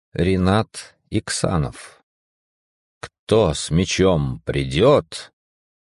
Ринат Иксанов. Кто с мечом придет?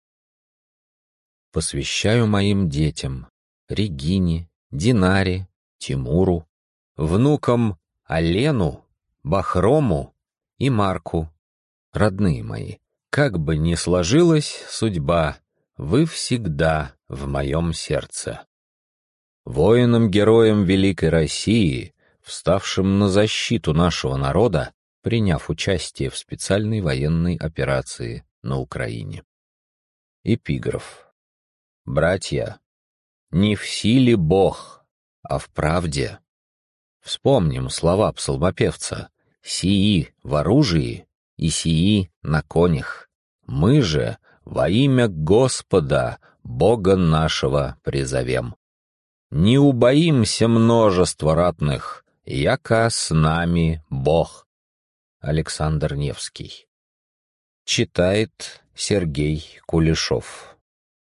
Посвящаю моим детям: Регине, Динаре, Тимуру, внукам Алену, Бахрому и Марку. Родные мои, как бы ни сложилась судьба, вы всегда в моем сердце. Воинам-героям Великой России, вставшим на защиту нашего народа, приняв участие в специальной военной операции на Украине. Эпиграф. Братья, не в силе Бог, а в правде. Вспомним слова псалмопевца: «Сии в оружии и сии на конях. Мы же во имя Господа, Бога нашего, призовем. Не убоимся множества ратных, яко с нами Бог». Александр Невский. Читает Сергей Кулешов.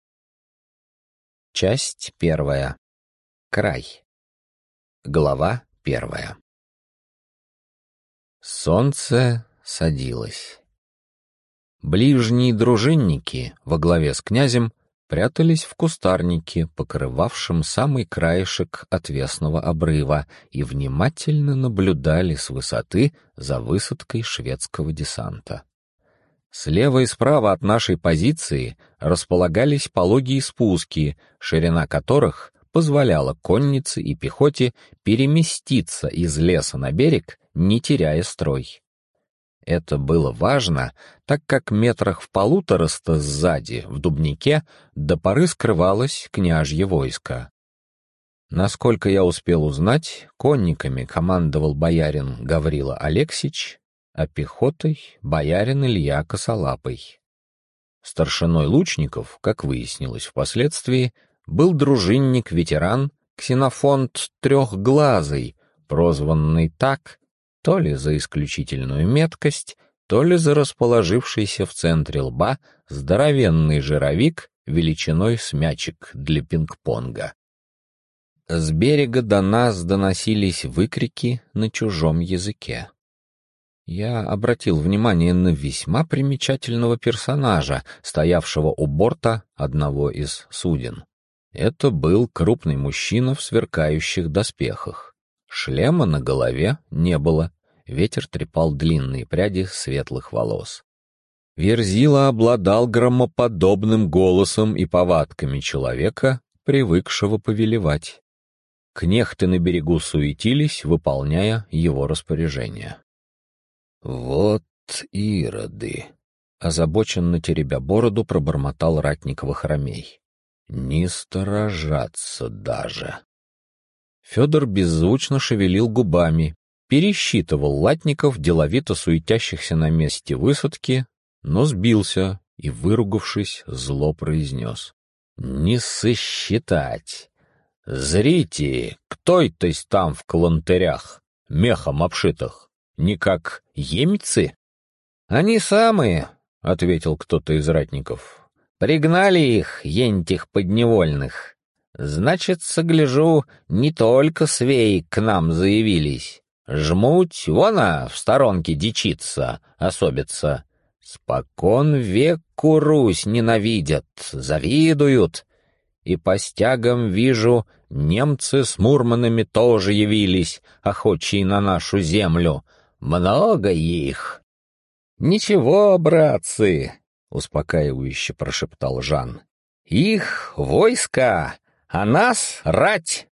Часть 1. Край. Глава 1. Солнце садилось. Ближние дружинники во главе с князем прятались в кустарнике, покрывавшем самый краешек отвесного обрыва, и внимательно наблюдали с высоты за высадкой шведского десанта. Слева и справа от нашей позиции располагались пологие спуски, ширина которых позволяла коннице и пехоте переместиться из леса на берег, не теряя строй. Это было важно, так как метрах в 1,5 сзади, в дубнике, до поры скрывалось княжье войско. Насколько я успел узнать, конниками командовал боярин Гаврила Алексич, а пехотой — боярин Илья Косолапый. Старшиной лучников, как выяснилось впоследствии, был дружинник-ветеран Ксенофонт Трехглазый, прозванный так то ли за исключительную меткость, то ли за расположившийся в центре лба здоровенный жировик величиной с мячик для пинг-понга. С берега до нас доносились выкрики на чужом языке. Я обратил внимание на весьма примечательного персонажа, стоявшего у борта одного из суден. Это был крупный мужчина в сверкающих доспехах. Шлема на голове не было, ветер трепал длинные пряди светлых волос. Верзила обладал громоподобным голосом и повадками человека, привыкшего повелевать. Кнехты на берегу суетились, выполняя его распоряжения. «Вот ироды!» — озабоченно теребя бороду, пробормотал ратник Вахромей. «Не сторожатся даже!» Федор беззвучно шевелил губами, пересчитывал латников, деловито суетящихся на месте высадки, но сбился и, выругавшись, зло произнес: «Не сосчитать! Зрите, кто это-с там в калантырях, мехом обшитых? Не как емцы?» «Они самые», — ответил кто-то из ратников. «Пригнали их, ентих подневольных. Значит, согляжу, не только свеи к нам заявились. Жмуть, вона в сторонке дичится, особится. Спокон веку Русь ненавидят, завидуют. И по стягам вижу, немцы с мурманами тоже явились, охочие на нашу землю. Много их». «Ничего, братцы», — успокаивающе прошептал Жан. «Их войско, а нас рать».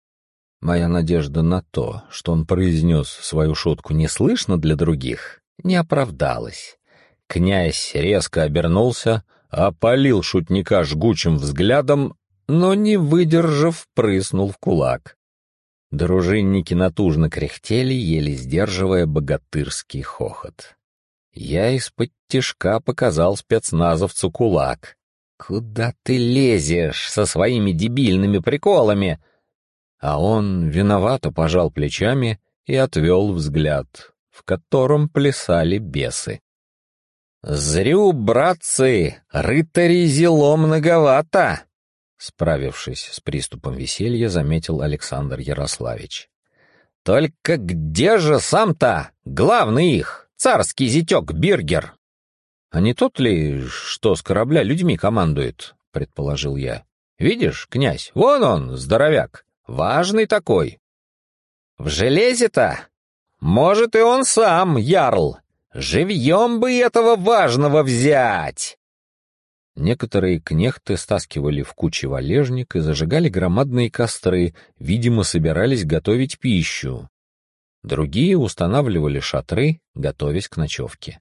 Моя надежда на то, что он произнес свою шутку неслышно для других, не оправдалась. Князь резко обернулся, опалил шутника жгучим взглядом, но, не выдержав, прыснул в кулак. Дружинники натужно кряхтели, еле сдерживая богатырский хохот. Я из-под-тишка показал спецназовцу кулак. «Куда ты лезешь со своими дебильными приколами?» А он виновато пожал плечами и отвел взгляд, в котором плясали бесы. «Зрю, братцы, рыцарей зело многовато!» Справившись с приступом веселья, заметил Александр Ярославич. Только где же сам-то главный их, царский зятек Биргер? А не тот ли, что с корабля людьми командует, предположил я. Видишь, князь, вон он, здоровяк, важный такой. В железе-то? Может, и он сам, ярл. Живьем бы этого важного взять. Некоторые кнехты стаскивали в кучи валежник и зажигали громадные костры, видимо, собирались готовить пищу. Другие устанавливали шатры, готовясь к ночевке.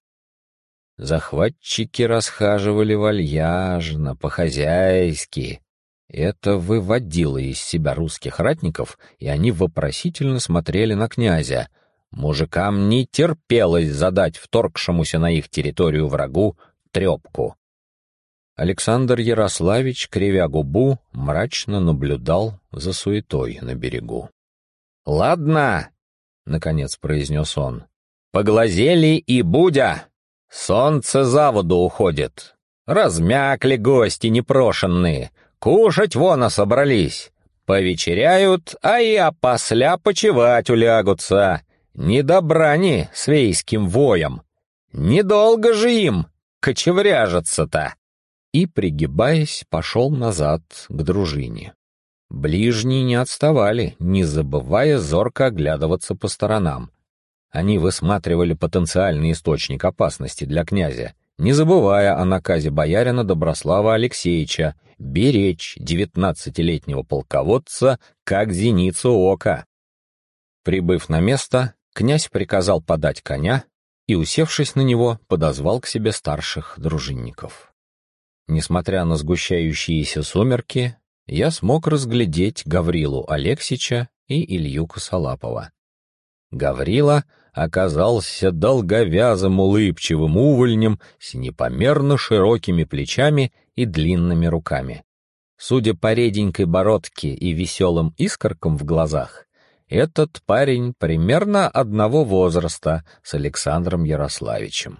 Захватчики расхаживали вальяжно, по-хозяйски. Это выводило из себя русских ратников, и они вопросительно смотрели на князя. Мужикам не терпелось задать вторгшемуся на их территорию врагу трепку. Александр Ярославич, кривя губу, мрачно наблюдал за суетой на берегу. «Ладно», — наконец произнес он, — «поглазели и будя! Солнце за воду уходит. Размякли гости непрошенные, кушать вон собрались. Повечеряют, а и опосля почевать улягутся. Не до брани свейским воем. Недолго же им кочевряжется-то». И, пригибаясь, пошел назад к дружине. Ближние не отставали, не забывая зорко оглядываться по сторонам. Они высматривали потенциальный источник опасности для князя, не забывая о наказе боярина Доброслава Алексеевича беречь 19-летнего полководца как зеницу ока. Прибыв на место, князь приказал подать коня и, усевшись на него, подозвал к себе старших дружинников. Несмотря на сгущающиеся сумерки, я смог разглядеть Гаврилу Алексича и Илью Косолапова. Гаврила оказался долговязым улыбчивым увольнем с непомерно широкими плечами и длинными руками. Судя по реденькой бородке и веселым искоркам в глазах, этот парень примерно одного возраста с Александром Ярославичем.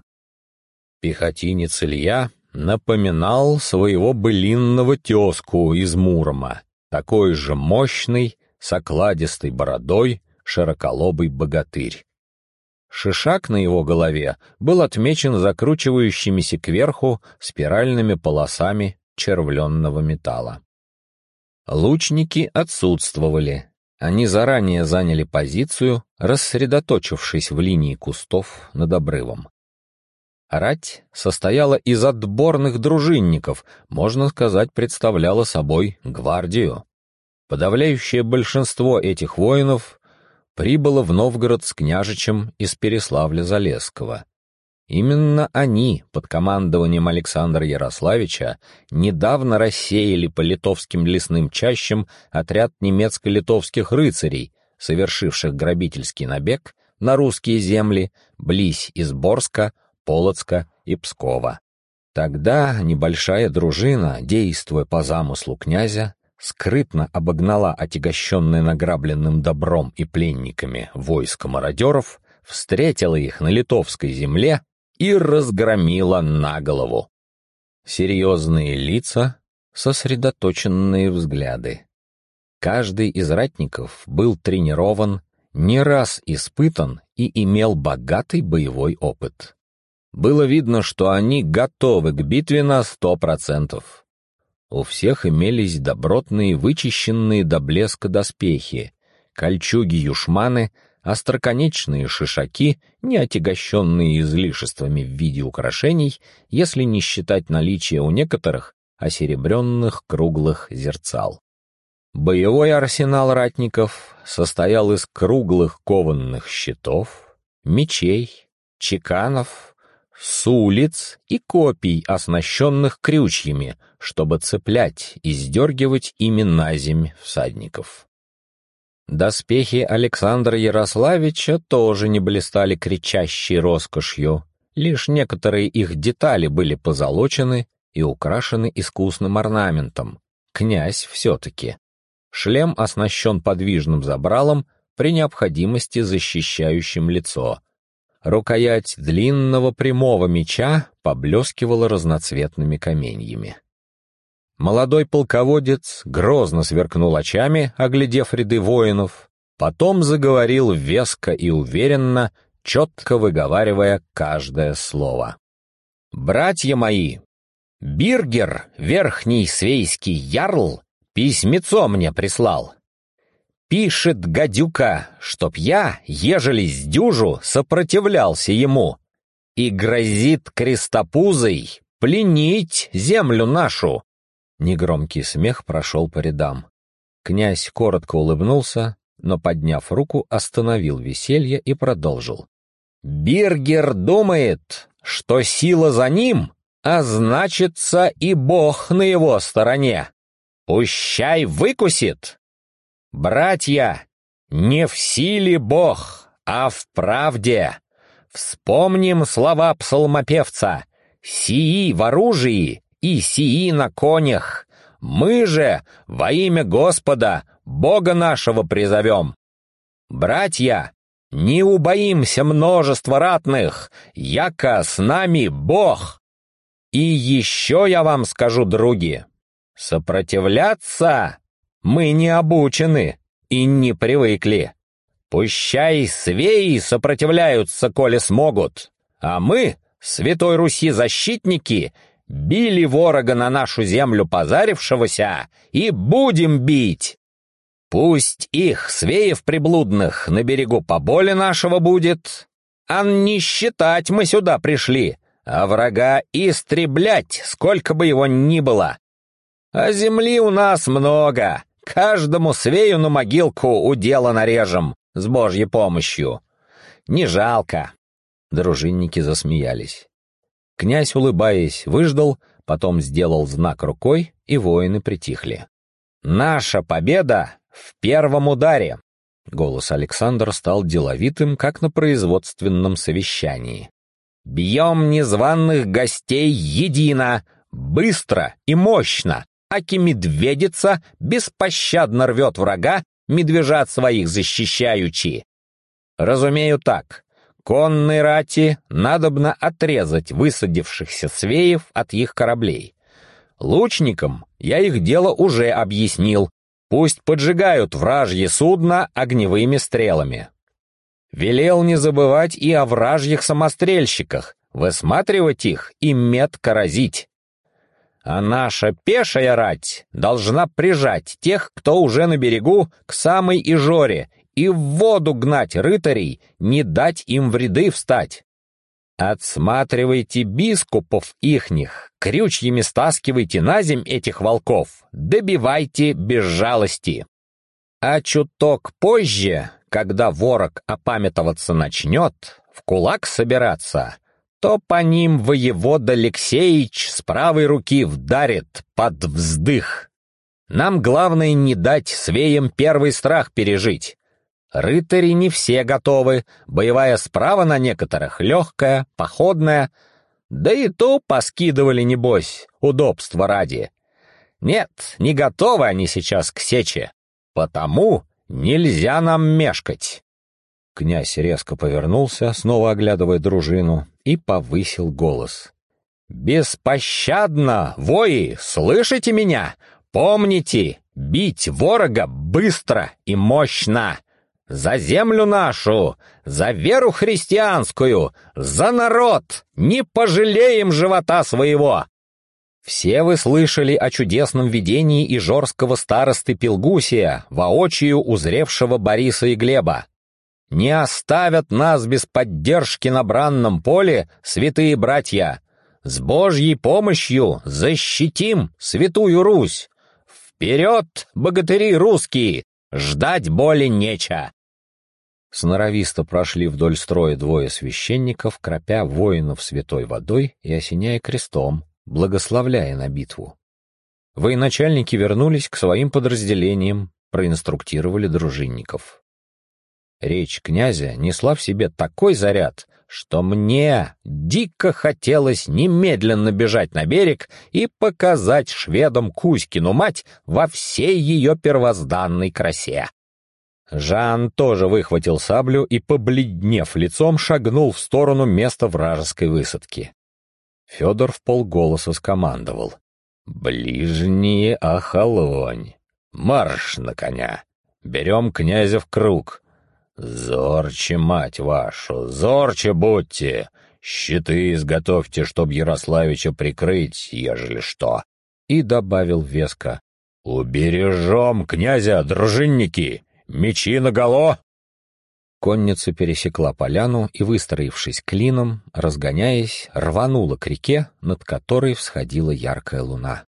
Пехотинец Илья напоминал своего былинного тезку из Мурома, такой же мощный, с окладистой бородой, широколобый богатырь. Шишак на его голове был отмечен закручивающимися кверху спиральными полосами червленного металла. Лучники отсутствовали. Они заранее заняли позицию, рассредоточившись в линии кустов над обрывом. Рать состояла из отборных дружинников, можно сказать, представляла собой гвардию. Подавляющее большинство этих воинов прибыло в Новгород с княжичем из Переславля-Залесского. Именно они, под командованием Александра Ярославича, недавно рассеяли по литовским лесным чащам отряд немецко-литовских рыцарей, совершивших грабительский набег на русские земли близь Изборска, Полоцка и Пскова. Тогда небольшая дружина, действуя по замыслу князя, скрытно обогнала отягощенное награбленным добром и пленниками войско мародеров, встретила их на литовской земле и разгромила на голову. Серьезные лица, сосредоточенные взгляды. Каждый из ратников был тренирован, не раз испытан и имел богатый боевой опыт. Было видно, что они готовы к битве на 100%. У всех имелись добротные, вычищенные до блеска доспехи, кольчуги-юшманы, остроконечные шишаки, не отягощенные излишествами в виде украшений, если не считать наличие у некоторых осеребренных круглых зерцал. Боевой арсенал ратников состоял из круглых кованных щитов, мечей, чеканов, сулиц и копий, оснащенных крючьями, чтобы цеплять и сдергивать ими наземь всадников. Доспехи Александра Ярославича тоже не блистали кричащей роскошью, лишь некоторые их детали были позолочены и украшены искусным орнаментом. Князь все-таки. Шлем оснащен подвижным забралом, при необходимости защищающим лицо. Рукоять длинного прямого меча поблескивала разноцветными каменьями. Молодой полководец грозно сверкнул очами, оглядев ряды воинов, Потом заговорил веско и уверенно, четко выговаривая каждое слово. «Братья мои, Биргер, верхний свейский ярл, письмецо мне прислал. Пишет гадюка, чтоб я, ежели сдюжу, сопротивлялся ему, и грозит крестопузой пленить землю нашу». Негромкий смех прошел по рядам. Князь коротко улыбнулся, но, подняв руку, остановил веселье и продолжил. «Биргер думает, что сила за ним, а значится и Бог на его стороне. Пущай выкусит! Братья, не в силе Бог, а в правде. Вспомним слова псалмопевца: «Сии в оружии и сии на конях. Мы же во имя Господа, Бога нашего, призовем. Братья, не убоимся множества ратных, яко с нами Бог. И еще я вам скажу, други, сопротивляться мы не обучены и не привыкли. Пущай свеи сопротивляются, коли смогут, а мы, Святой Руси защитники, били ворога на нашу землю позарившегося и будем бить. Пусть их, свеев приблудных, на берегу поболе нашего будет, а не считать мы сюда пришли, а врага истреблять, сколько бы его ни было. А земли у нас много, каждому свею на могилку удела нарежем с Божьей помощью. Не жалко». Дружинники засмеялись. Князь, улыбаясь, выждал, потом сделал знак рукой, и воины притихли. «Наша победа в первом ударе!» Голос Александра стал деловитым, как на производственном совещании. «Бьем незваных гостей едино, быстро и мощно, аки медведица беспощадно рвет врага, медвежат своих защищаючи. Разумею так, конной рати надобно отрезать высадившихся свеев от их кораблей. Лучникам я их дело уже объяснил, пусть поджигают вражье судно огневыми стрелами. Велел не забывать и о вражьих самострельщиках, высматривать их и метко разить. А наша пешая рать должна прижать тех, кто уже на берегу, к самой Ижоре, и в воду гнать рыцарей, не дать им в ряды встать. Отсматривайте бискупов ихних, крючьями стаскивайте на земь этих волков, добивайте без жалости. А чуток позже, когда ворог опамятоваться начнет, в кулак собираться, то по ним воевода Алексеич с правой руки вдарит под вздых. Нам главное не дать свеям первый страх пережить. Рыцари не все готовы, боевая справа на некоторых легкая, походная, да и то поскидывали, небось, удобства ради. Нет, не готовы они сейчас к сече, потому нельзя нам мешкать». Князь резко повернулся, снова оглядывая дружину, и повысил голос. «Беспощадно, вои, слышите меня? Помните, бить ворога быстро и мощно! За землю нашу, за веру христианскую, за народ! Не пожалеем живота своего!» Все вы слышали о чудесном видении ижорского старосты Пилгусия, воочию узревшего Бориса и Глеба. Не оставят нас без поддержки на бранном поле, святые братья. С Божьей помощью защитим святую Русь. Вперед, богатыри русские, ждать боли неча. Сноровисто прошли вдоль строя двое священников, кропя воинов святой водой и осеняя крестом, благословляя на битву. Военачальники вернулись к своим подразделениям, проинструктировали дружинников. Речь князя несла в себе такой заряд, что мне дико хотелось немедленно бежать на берег и показать шведам Кузькину мать во всей ее первозданной красе. Жан тоже выхватил саблю и, побледнев лицом, шагнул в сторону места вражеской высадки. Федор вполголоса скомандовал: «Ближние охолонь! Марш на коня! Берем князя в круг. Зорче, мать вашу, зорче будьте! Щиты изготовьте, чтоб Ярославича прикрыть, ежели что!» И добавил веско: «Убережем князя, дружинники! Мечи наголо!» Конница пересекла поляну и, выстроившись клином, разгоняясь, рванула к реке, над которой всходила яркая луна.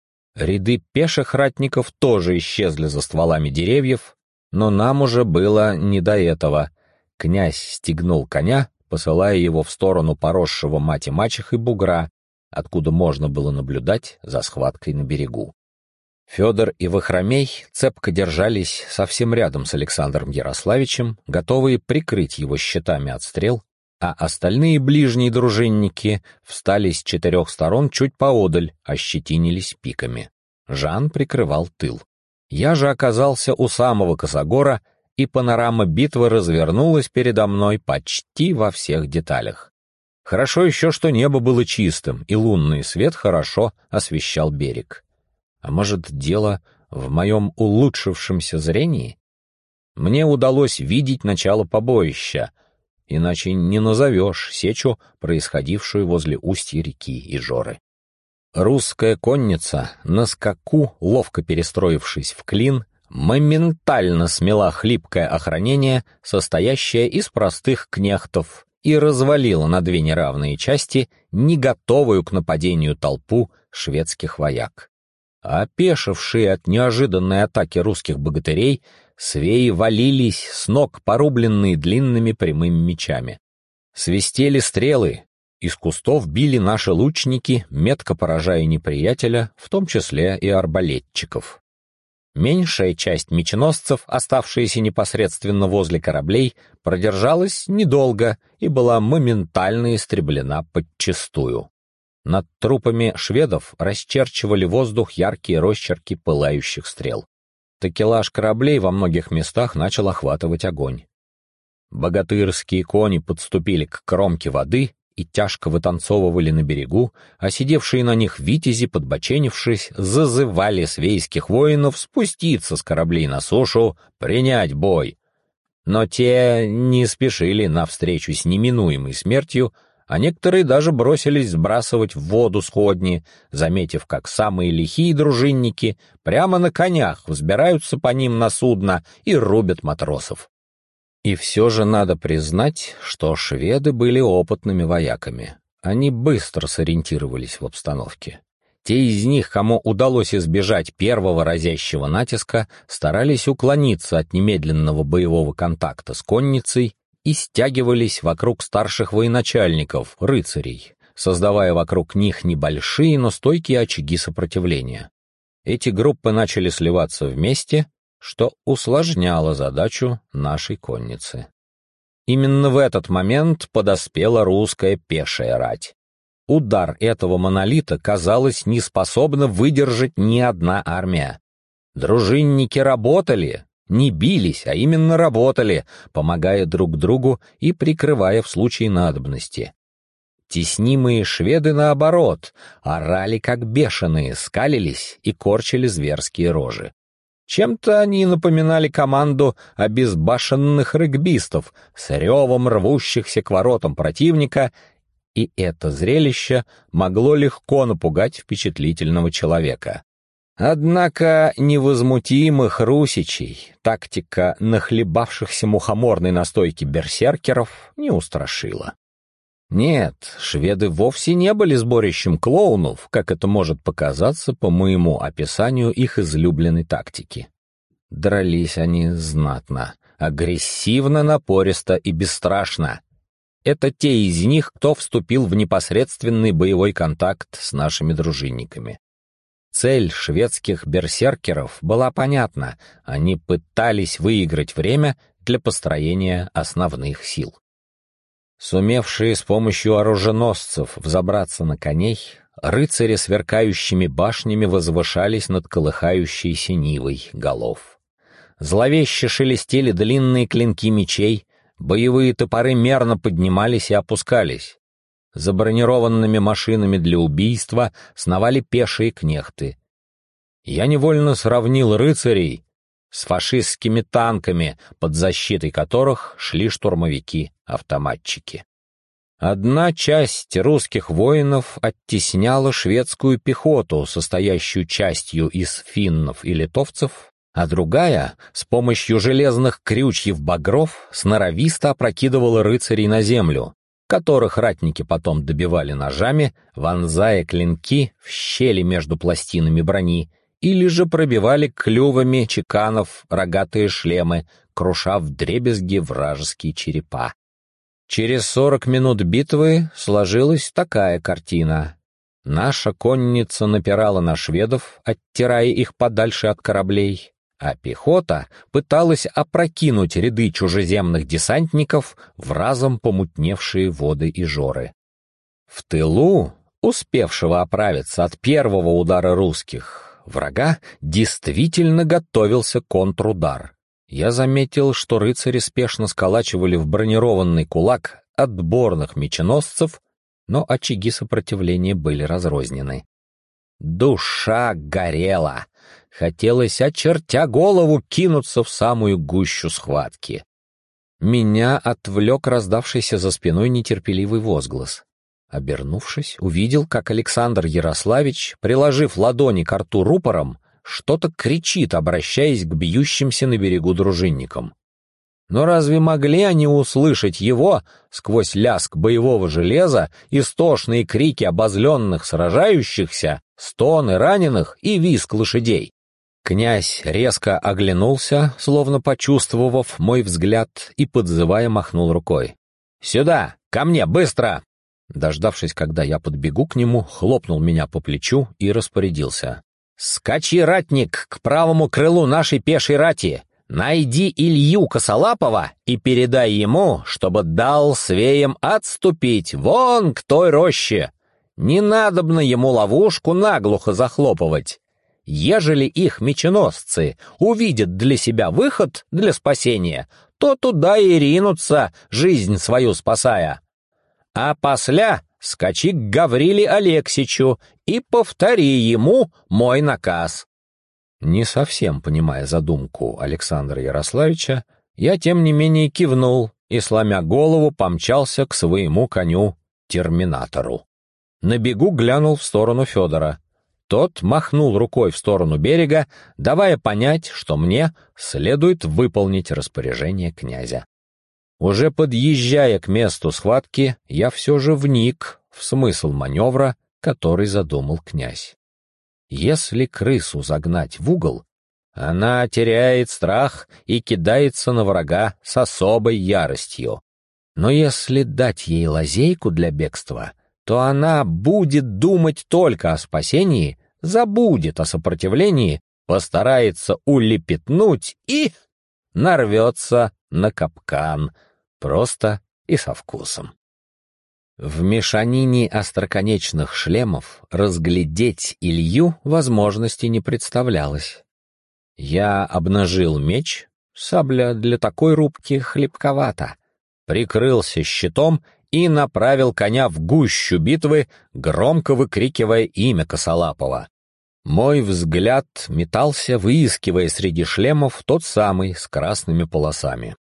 Ряды пеших ратников тоже исчезли за стволами деревьев, но нам уже было не до этого. Князь стегнул коня, посылая его в сторону поросшего мать и мачехой бугра, откуда можно было наблюдать за схваткой на берегу. Федор и Вахромей цепко держались совсем рядом с Александром Ярославичем, готовые прикрыть его щитами от стрел, а остальные ближние дружинники встали с 4 сторон чуть поодаль, ощетинились пиками. Жан прикрывал тыл. Я же оказался у самого косогора, и панорама битвы развернулась передо мной почти во всех деталях. Хорошо еще, что небо было чистым, и лунный свет хорошо освещал берег. А может, дело в моем улучшившемся зрении? Мне удалось видеть начало побоища, иначе не назовешь сечу, происходившую возле устья реки Ижоры. Русская конница, на скаку, ловко перестроившись в клин, моментально смела хлипкое охранение, состоящее из простых кнехтов, и развалила на 2 неравные части не готовую к нападению толпу шведских вояк. Опешившие от неожиданной атаки русских богатырей, свеи валились с ног, порубленные длинными прямыми мечами. Свистели стрелы, из кустов били наши лучники, метко поражая неприятеля, в том числе и арбалетчиков. Меньшая часть меченосцев, оставшаяся непосредственно возле кораблей, продержалась недолго и была моментально истреблена подчистую. Над трупами шведов расчерчивали воздух яркие росчерки пылающих стрел. Такелаж кораблей во многих местах начал охватывать огонь. Богатырские кони подступили к кромке воды и тяжко вытанцовывали на берегу, а сидевшие на них витязи, подбоченившись, зазывали свейских воинов спуститься с кораблей на сушу, принять бой. Но те не спешили навстречу с неминуемой смертью, а некоторые даже бросились сбрасывать в воду сходни, заметив, как самые лихие дружинники прямо на конях взбираются по ним на судно и рубят матросов. И все же надо признать, что шведы были опытными вояками. Они быстро сориентировались в обстановке. Те из них, кому удалось избежать первого разящего натиска, старались уклониться от немедленного боевого контакта с конницей и стягивались вокруг старших военачальников, рыцарей, создавая вокруг них небольшие, но стойкие очаги сопротивления. Эти группы начали сливаться вместе, что усложняло задачу нашей конницы. Именно в этот момент подоспела русская пешая рать. Удар этого монолита, казалось, не способна выдержать ни одна армия. Дружинники работали, не бились, а именно работали, помогая друг другу и прикрывая в случае надобности. Теснимые шведы, наоборот, орали как бешеные, скалились и корчили зверские рожи. Чем-то они напоминали команду обезбашенных регбистов с ревом рвущихся к воротам противника, и это зрелище могло легко напугать впечатлительного человека. Однако невозмутимых русичей тактика нахлебавшихся мухоморной настойки берсеркеров не устрашила. Нет, шведы вовсе не были сборищем клоунов, как это может показаться по моему описанию их излюбленной тактики. Дрались они знатно, агрессивно, напористо и бесстрашно. Это те из них, кто вступил в непосредственный боевой контакт с нашими дружинниками. Цель шведских берсеркеров была понятна, они пытались выиграть время для построения основных сил. Сумевшие с помощью оруженосцев взобраться на коней, рыцари сверкающими башнями возвышались над колыхающейся нивой голов. Зловеще шелестели длинные клинки мечей, боевые топоры мерно поднимались и опускались. За бронированными машинами для убийства сновали пешие кнехты. Я невольно сравнил рыцарей с фашистскими танками, под защитой которых шли штурмовики-автоматчики. Одна часть русских воинов оттесняла шведскую пехоту, состоящую частью из финнов и литовцев, а другая, с помощью железных крючьев-багров, сноровисто опрокидывала рыцарей на землю, которых ратники потом добивали ножами, вонзая клинки в щели между пластинами брони, или же пробивали клювами чеканов рогатые шлемы, круша вдребезги вражеские черепа. Через 40 минут битвы сложилась такая картина. Наша конница напирала на шведов, оттирая их подальше от кораблей, а пехота пыталась опрокинуть ряды чужеземных десантников в разом помутневшие воды Ижоры. В тылу, успевшего оправиться от первого удара русских, врага действительно готовился контрудар. Я заметил, что рыцари спешно сколачивали в бронированный кулак отборных меченосцев, но очаги сопротивления были разрознены. Душа горела. Хотелось, очертя голову, кинуться в самую гущу схватки. Меня отвлек раздавшийся за спиной нетерпеливый возглас. Обернувшись, увидел, как Александр Ярославич, приложив ладони к рту рупором, что-то кричит, обращаясь к бьющимся на берегу дружинникам. Но разве могли они услышать его сквозь лязг боевого железа, истошные крики обозленных сражающихся, стоны раненых и визг лошадей? Князь резко оглянулся, словно почувствовав мой взгляд, и, подзывая, махнул рукой. «Сюда! Ко мне! Быстро!» Дождавшись, когда я подбегу к нему, хлопнул меня по плечу и распорядился. «Скачи, ратник, к правому крылу нашей пешей рати! Найди Илью Косолапова и передай ему, чтобы дал свеям отступить вон к той роще. Не надобно ему ловушку наглухо захлопывать. Ежели их меченосцы увидят для себя выход для спасения, то туда и ринутся, жизнь свою спасая. А после скачи к Гавриле Алексичу и повтори ему мой наказ». Не совсем понимая задумку Александра Ярославича, я тем не менее кивнул и, сломя голову, помчался к своему коню-терминатору. На бегу глянул в сторону Федора. Тот махнул рукой в сторону берега, давая понять, что мне следует выполнить распоряжение князя. Уже подъезжая к месту схватки, я все же вник в смысл маневра, который задумал князь. Если крысу загнать в угол, она теряет страх и кидается на врага с особой яростью. Но если дать ей лазейку для бегства, то она будет думать только о спасении, забудет о сопротивлении, постарается улепетнуть и нарвется на капкан, просто и со вкусом. В мешанине остроконечных шлемов разглядеть Илью возможности не представлялось. Я обнажил меч, сабля для такой рубки хлипковата, прикрылся щитом и направил коня в гущу битвы, громко выкрикивая имя Косолапова. Мой взгляд метался, выискивая среди шлемов тот самый с красными полосами.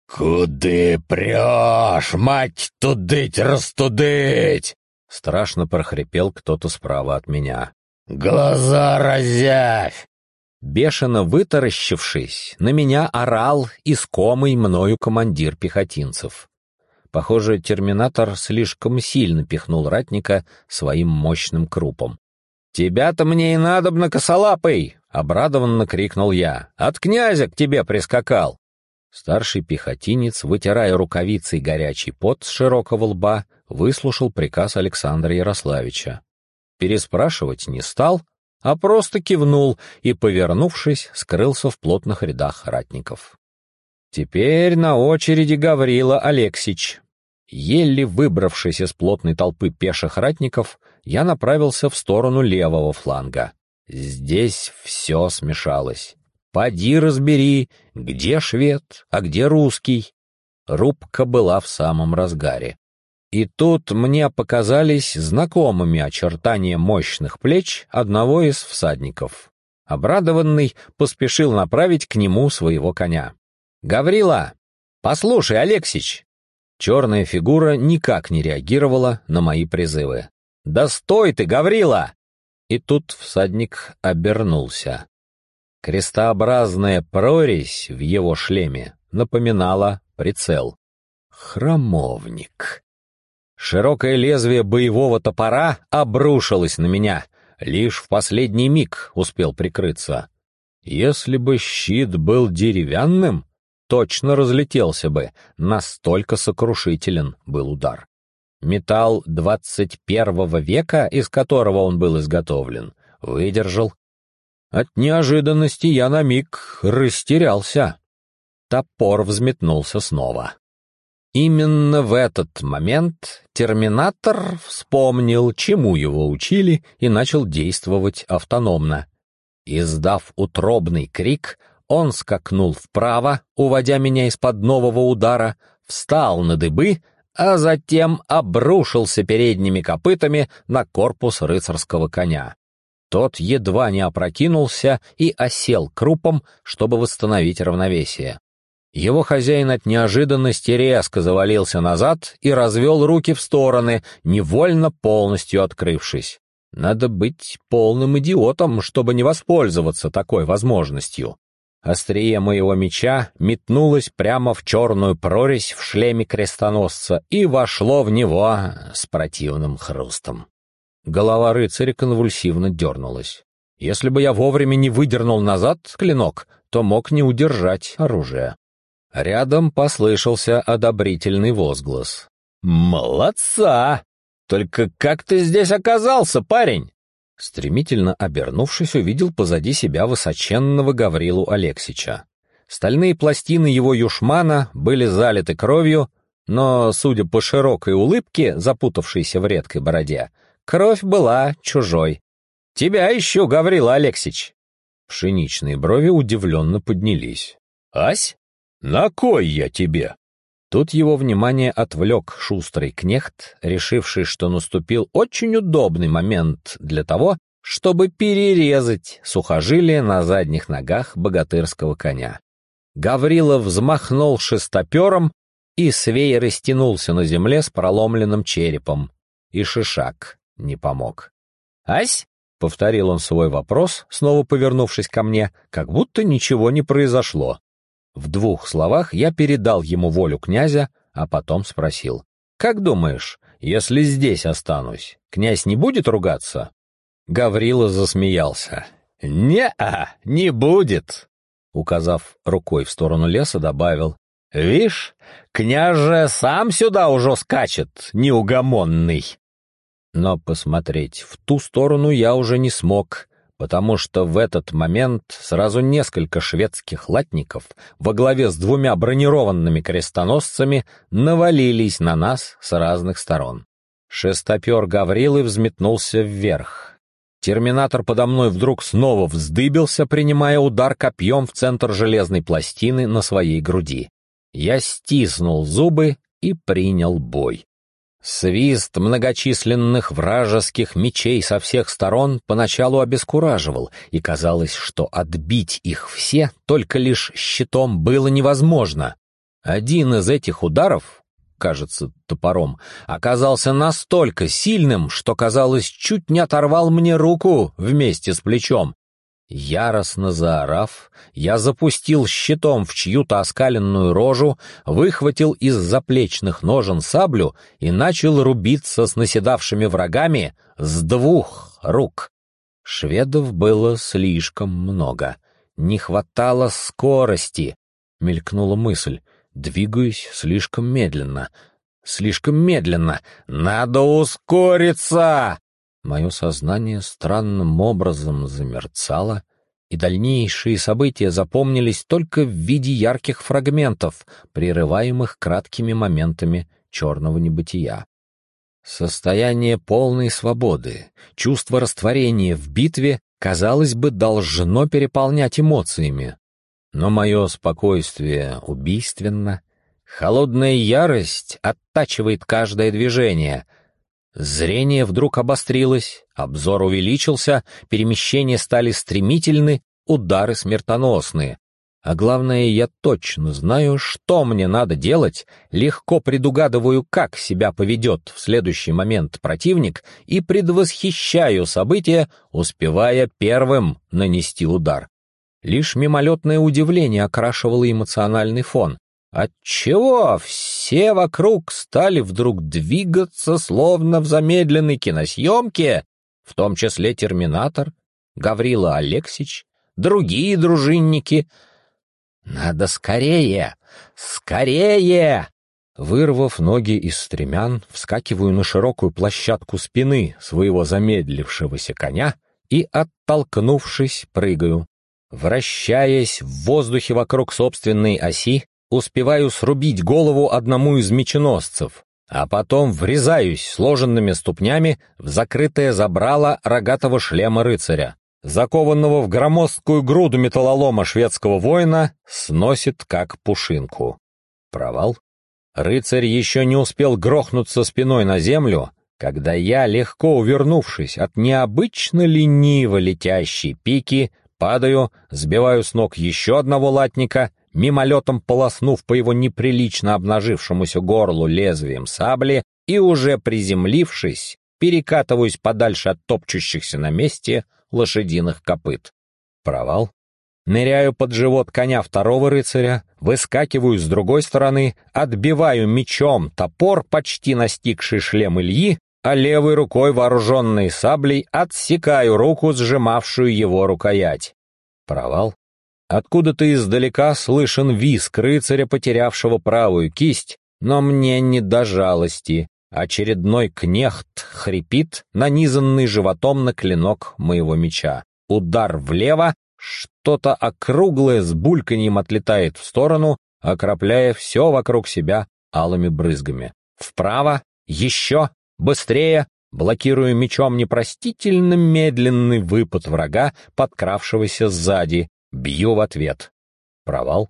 «Куды прешь, мать тудыть-растудыть?» — страшно прохрипел кто-то справа от меня. «Глаза разявь!» Бешено вытаращившись, на меня орал искомый мною командир пехотинцев. Похоже, терминатор слишком сильно пихнул ратника своим мощным крупом. «Тебя-то мне и надобно, Косолапый!» — обрадованно крикнул я. «От князя к тебе прискакал!» Старший пехотинец, вытирая рукавицей горячий пот с широкого лба, выслушал приказ Александра Ярославича. Переспрашивать не стал, а просто кивнул и, повернувшись, скрылся в плотных рядах ратников. Теперь на очереди Гаврила Алексич. Еле выбравшись из плотной толпы пеших ратников, я направился в сторону левого фланга. Здесь все смешалось. Поди разбери, где швед, а где русский. Рубка была в самом разгаре. И тут мне показались знакомыми очертания мощных плеч одного из всадников. Обрадованный, поспешил направить к нему своего коня. «Гаврила! Послушай, Алексич!» Черная фигура никак не реагировала на мои призывы. «Да стой ты, Гаврила!» И тут всадник обернулся. Крестообразная прорезь в его шлеме напоминала прицел. Храмовник. Широкое лезвие боевого топора обрушилось на меня. Лишь в последний миг успел прикрыться. Если бы щит был деревянным, точно разлетелся бы, настолько сокрушителен был удар. Металл 21 века, из которого он был изготовлен, выдержал. От неожиданности я на миг растерялся. Топор взметнулся снова. Именно в этот момент терминатор вспомнил, чему его учили, и начал действовать автономно. Издав утробный крик, он скакнул вправо, уводя меня из-под нового удара, встал на дыбы, а затем обрушился передними копытами на корпус рыцарского коня. Тот едва не опрокинулся и осел крупом, чтобы восстановить равновесие. Его хозяин от неожиданности резко завалился назад и развел руки в стороны, невольно полностью открывшись. Надо быть полным идиотом, чтобы не воспользоваться такой возможностью. Острие моего меча метнулось прямо в черную прорезь в шлеме крестоносца и вошло в него с противным хрустом. Голова рыцаря конвульсивно дернулась. Если бы я вовремя не выдернул назад клинок, то мог не удержать оружие. Рядом послышался одобрительный возглас. «Молодца! Только как ты здесь оказался, парень?» Стремительно обернувшись, увидел позади себя высоченного Гаврилу Алексича. Стальные пластины его юшмана были залиты кровью, но, судя по широкой улыбке, запутавшейся в редкой бороде, кровь была чужой. «Тебя ищу, Гаврила Алексич!» Пшеничные брови удивленно поднялись. «Ась? На кой я тебе?» Тут его внимание отвлек шустрый кнехт, решивший, что наступил очень удобный момент для того, чтобы перерезать сухожилие на задних ногах богатырского коня. Гаврила взмахнул шестопером, и свей растянулся на земле с проломленным черепом, и шишак не помог. «Ась?» — повторил он свой вопрос, снова повернувшись ко мне, как будто ничего не произошло. В 2 словах я передал ему волю князя, а потом спросил: «Как думаешь, если здесь останусь, князь не будет ругаться?» Гаврила засмеялся. «Не-а, не будет!» Указав рукой в сторону леса, добавил: «Вишь, княже сам сюда уже скачет, неугомонный!» Но посмотреть в ту сторону я уже не смог, потому что в этот момент сразу несколько шведских латников во главе с 2 бронированными крестоносцами навалились на нас с разных сторон. Шестопер Гаврилы взметнулся вверх. Терминатор подо мной вдруг снова вздыбился, принимая удар копьем в центр железной пластины на своей груди. Я стиснул зубы и принял бой. Свист многочисленных вражеских мечей со всех сторон поначалу обескураживал, и казалось, что отбить их все только лишь щитом было невозможно. Один из этих ударов, кажется, топором, оказался настолько сильным, что, казалось, чуть не оторвал мне руку вместе с плечом. Яростно заорав, я запустил щитом в чью-то оскаленную рожу, выхватил из заплечных ножен саблю и начал рубиться с наседавшими врагами с 2 рук. Шведов было слишком много. Не хватало скорости. Мелькнула мысль: двигаюсь слишком медленно. Слишком медленно. Надо ускориться! Мое сознание странным образом замерцало, и дальнейшие события запомнились только в виде ярких фрагментов, прерываемых краткими моментами черного небытия. Состояние полной свободы, чувство растворения в битве, казалось бы, должно переполнять эмоциями. Но мое спокойствие убийственно, холодная ярость оттачивает каждое движение. Зрение вдруг обострилось, обзор увеличился, перемещения стали стремительны, удары смертоносные. А главное, я точно знаю, что мне надо делать, легко предугадываю, как себя поведет в следующий момент противник и предвосхищаю события, успевая первым нанести удар. Лишь мимолетное удивление окрашивало эмоциональный фон. Отчего все вокруг стали вдруг двигаться, словно в замедленной киносъемке, в том числе «Терминатор», Гаврила Алексич, другие дружинники. «Надо скорее! Скорее!» Вырвав ноги из стремян, вскакиваю на широкую площадку спины своего замедлившегося коня и, оттолкнувшись, прыгаю. Вращаясь в воздухе вокруг собственной оси, успеваю срубить голову одному из меченосцев, а потом врезаюсь сложенными ступнями в закрытое забрало рогатого шлема рыцаря. Закованного в громоздкую груду металлолома шведского воина сносит как пушинку. Провал. Рыцарь еще не успел грохнуться спиной на землю, когда я, легко увернувшись от необычно лениво летящей пики, падаю, сбиваю с ног еще одного латника, мимолетом полоснув по его неприлично обнажившемуся горлу лезвием сабли, и уже приземлившись, перекатываюсь подальше от топчущихся на месте лошадиных копыт. Провал. Ныряю под живот коня второго рыцаря, выскакиваю с другой стороны, отбиваю мечом топор, почти настигший шлем Ильи, а левой рукой, вооруженной саблей, отсекаю руку, сжимавшую его рукоять. Провал. Откуда-то издалека слышен визг рыцаря, потерявшего правую кисть, но мне не до жалости. Очередной кнехт хрипит, нанизанный животом на клинок моего меча. Удар влево, что-то округлое с бульканьем отлетает в сторону, окропляя все вокруг себя алыми брызгами. Вправо, еще, быстрее, блокирую мечом непростительно медленный выпад врага, подкравшегося сзади. Бью в ответ. Провал.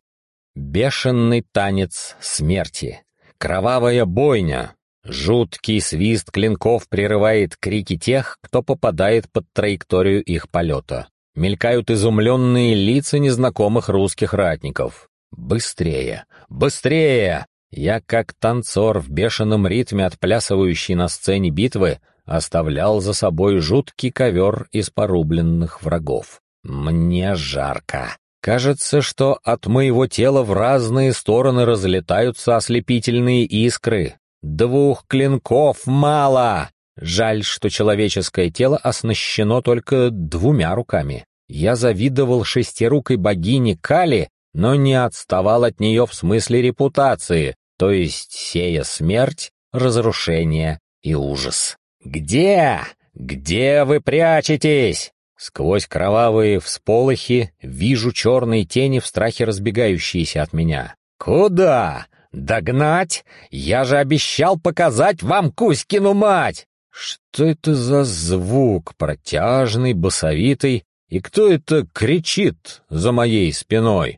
Бешеный танец смерти. Кровавая бойня. Жуткий свист клинков прерывает крики тех, кто попадает под траекторию их полета. Мелькают изумленные лица незнакомых русских ратников. Быстрее! Быстрее! Я, как танцор в бешеном ритме, отплясывающий на сцене битвы, оставлял за собой жуткий ковер из порубленных врагов. Мне жарко. Кажется, что от моего тела в разные стороны разлетаются ослепительные искры. 2 клинков мало. Жаль, что человеческое тело оснащено только 2 руками. Я завидовал шестирукой богине Кали, но не отставал от нее в смысле репутации, то есть сея смерть, разрушение и ужас. «Где? Где вы прячетесь?» Сквозь кровавые всполохи вижу черные тени в страхе разбегающиеся от меня. «Куда? Догнать? Я же обещал показать вам Кузькину мать!» Что это за звук, протяжный, басовитый, и кто это кричит за моей спиной?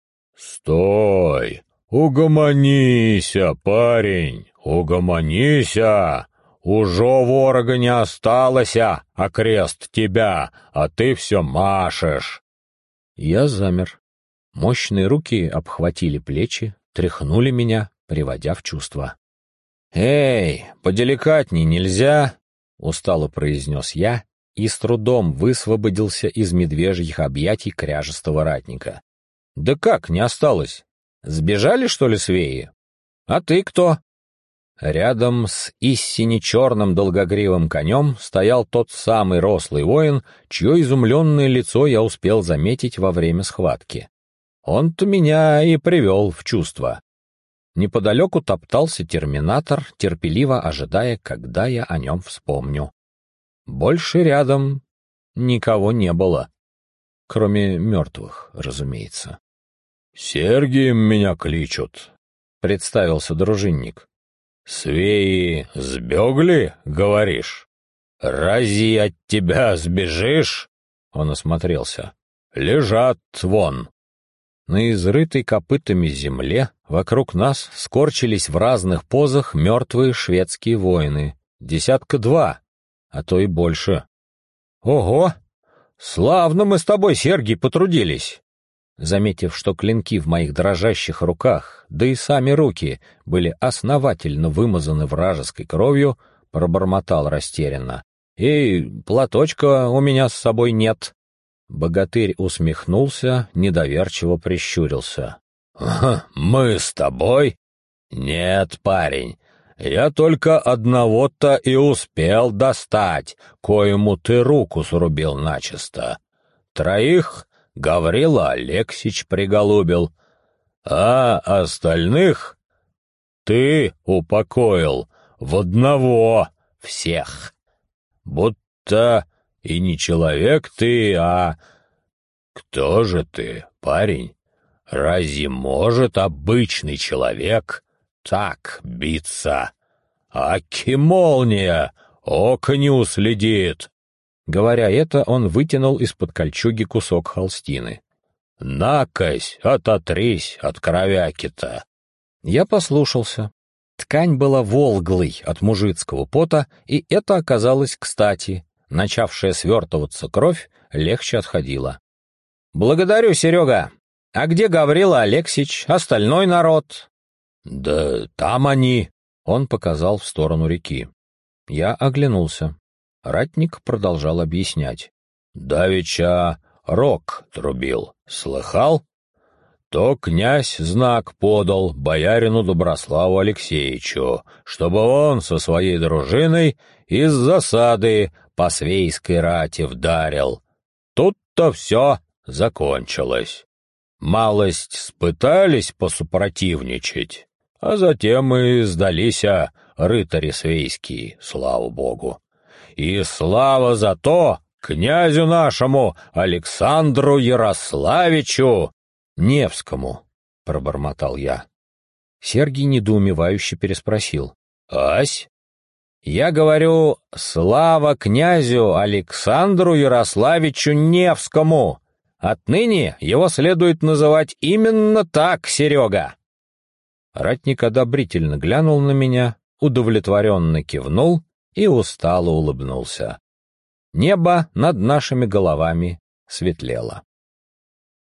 «Стой! Угомонися, парень, угомонися! Уже ворога не осталося, а крест тебя, а ты все машешь!» Я замер. Мощные руки обхватили плечи, тряхнули меня, приводя в чувство. «Эй, поделикатней нельзя?» — устало произнес я и с трудом высвободился из медвежьих объятий кряжестого ратника. «Да как не осталось? Сбежали, что ли, свеи? А ты кто?» Рядом с истине черным долгогривым конем стоял тот самый рослый воин, чье изумленное лицо я успел заметить во время схватки. Он-то меня и привел в чувство. Неподалеку топтался терминатор, терпеливо ожидая, когда я о нем вспомню. Больше рядом никого не было, кроме мертвых, разумеется. «Сергием меня кличут», — представился дружинник. «Свеи сбегли, говоришь? Рази от тебя сбежишь?» Он осмотрелся. «Лежат вон». На изрытой копытами земле вокруг нас скорчились в разных позах мертвые шведские воины. 2, а то и больше. Ого! Славно мы с тобой, Сергий, потрудились. Заметив, что клинки в моих дрожащих руках, да и сами руки были основательно вымазаны вражеской кровью, пробормотал растерянно. «И платочка у меня с собой нет». Богатырь усмехнулся, недоверчиво прищурился. «Мы с тобой? Нет, парень, я только одного-то и успел достать, коему ты руку срубил начисто. 3 Гаврила Алексич приголубил, а остальных ты упокоил в одного всех. Будто и не человек ты, а... Кто же ты, парень? Разве может обычный человек так биться? Аки-молния, око не уследит. Говоря это, он вытянул из-под кольчуги кусок холстины. «Накось, ототрись от кровяки-то!» Я послушался. Ткань была волглой от мужицкого пота, и это оказалось кстати. Начавшая свертываться кровь легче отходила. «Благодарю, Серега. А где Гаврила Алексич, остальной народ?» «Да там они», — он показал в сторону реки. Я оглянулся. Ратник продолжал объяснять. «Давеча рог трубил, слыхал? То князь знак подал боярину Доброславу Алексеевичу, чтобы он со своей дружиной из засады по свейской рати вдарил. Тут-то все закончилось. Малость спытались посупротивничать, а затем и сдались рыцари свейские, слава богу. И слава за то князю нашему Александру Ярославичу Невскому, — пробормотал я. Сергий недоумевающе переспросил. «Ась?» «Я говорю, слава князю Александру Ярославичу Невскому. Отныне его следует называть именно так, Серега». Ратник одобрительно глянул на меня, удовлетворенно кивнул и устало улыбнулся. Небо над нашими головами светлело.